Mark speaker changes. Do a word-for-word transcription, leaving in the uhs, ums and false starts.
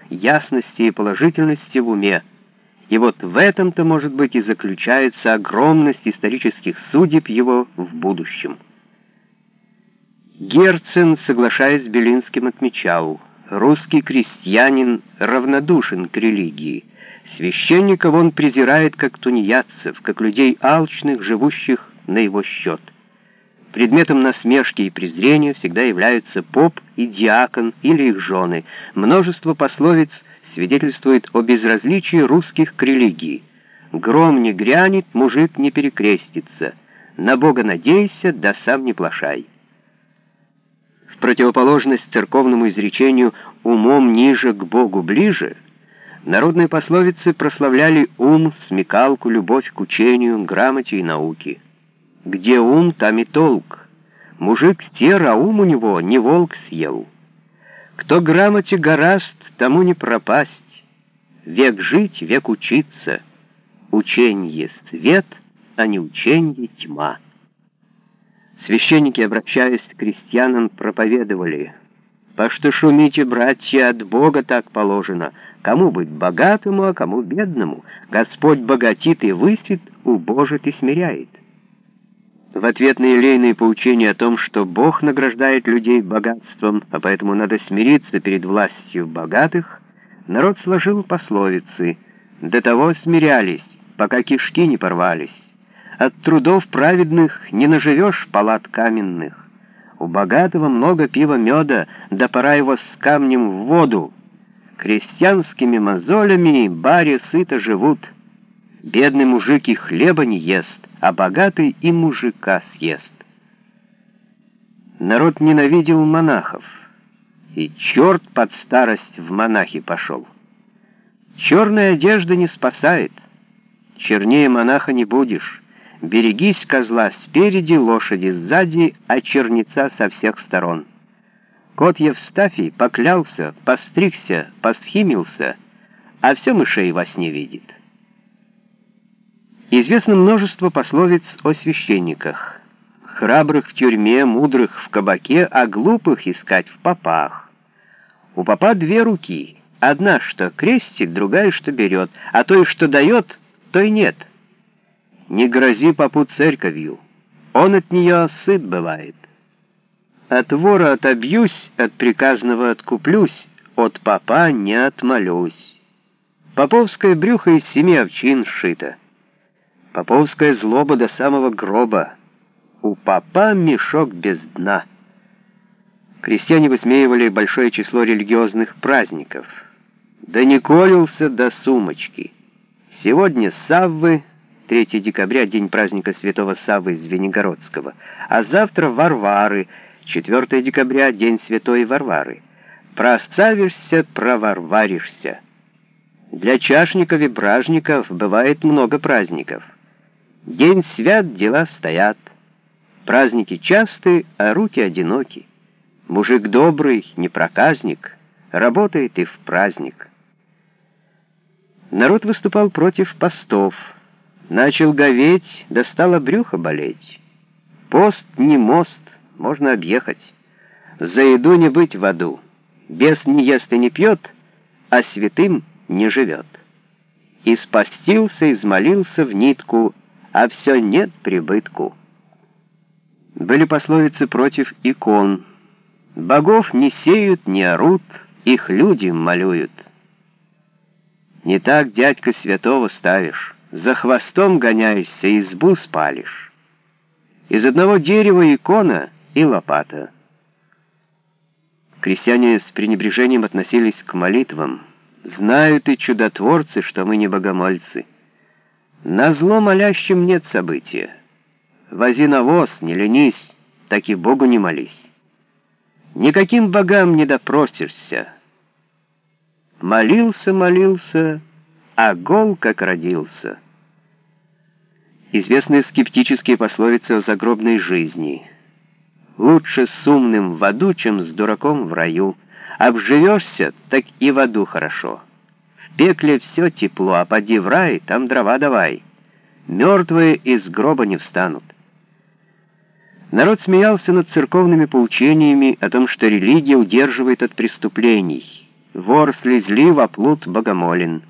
Speaker 1: ясности и положительности в уме. И вот в этом-то, может быть, и заключается огромность исторических судеб его в будущем. Герцен, соглашаясь с Белинским, отмечал: русский крестьянин равнодушен к религии. Священников он презирает как тунеядцев, как людей алчных, живущих на его счет. Предметом насмешки и презрения всегда являются поп и диакон или их жены. Множество пословиц свидетельствует о безразличии русских к религии. «Гром не грянет, мужик не перекрестится. На Бога надейся, да сам не плашай». В противоположность церковному изречению «умом ниже, к Богу ближе», народные пословицы прославляли ум, смекалку, любовь к учению, грамоте и науке. Где ум, там и толк. Мужик стер, а ум у него не волк съел. Кто грамоте гораст, тому не пропасть. Век жить, век учиться. Ученье свет, а не ученье тьма. Священники, обращаясь к крестьянам, проповедовали: «По что шумите, братья, от Бога так положено. Кому быть богатому, а кому бедному? Господь богатит и высит, убожит и смиряет». В ответ на елейные поучения о том, что Бог награждает людей богатством, а поэтому надо смириться перед властью богатых, народ сложил пословицы: «До того смирялись, пока кишки не порвались. От трудов праведных не наживешь палат каменных. У богатого много пива меда, да пора его с камнем в воду. Крестьянскими мозолями баре сыто живут. Бедный мужик и хлеба не ест, а богатый и мужика съест». Народ ненавидел монахов, и черт под старость в монахи пошел. Черная одежда не спасает, чернее монаха не будешь. Берегись козла спереди, лошади сзади, а черница со всех сторон. Кот Евстафий поклялся, постригся, посхимился, а все мышей во сне видит. Известно множество пословиц о священниках. Храбрых в тюрьме, мудрых в кабаке, а глупых искать в попах. У попа две руки. Одна, что крестит, другая, что берет, а той, что дает, той нет. Не грози попу церковью, он от нее сыт бывает. От вора отобьюсь, от приказного откуплюсь, от попа не отмолюсь. Поповское брюхо из семи овчин сшито. Поповская злоба до самого гроба. У попа мешок без дна. Крестьяне высмеивали большое число религиозных праздников. Да не колился до сумочки. Сегодня Саввы, третьего декабря, день праздника святого Саввы Звенигородского, а завтра Варвары, четвёртого декабря, день святой Варвары. Просавишься, проварваришься. Для чашников и бражников бывает много праздников. День свят, дела стоят. Праздники часты, а руки одиноки. Мужик добрый, не проказник, работает и в праздник. Народ выступал против постов. Начал говеть, да стало брюхо болеть. Пост не мост, можно объехать. За еду не быть в аду. Бес не ест и не пьет, а святым не живет. Испостился, измолился в нитку, а все нет прибытку. Были пословицы против икон. Богов не сеют, не орут, их люди малюют. Не так дядька святого ставишь, за хвостом гоняешься, избу спалишь. Из одного дерева икона и лопата. Крестьяне с пренебрежением относились к молитвам. Знают и чудотворцы, что мы не богомольцы. Назло молящим нет события. Вози навоз, не ленись, так и Богу не молись. Никаким богам не допросишься. Молился, молился, а гол как родился. Известны скептические пословицы о загробной жизни. Лучше с умным в аду, чем с дураком в раю. Обживешься, так и в аду хорошо. В пекле все тепло, а поди в рай, там дрова давай. Мертвые из гроба не встанут. Народ смеялся над церковными поучениями о том, что религия удерживает от преступлений. Вор слезлив, а плут богомолен.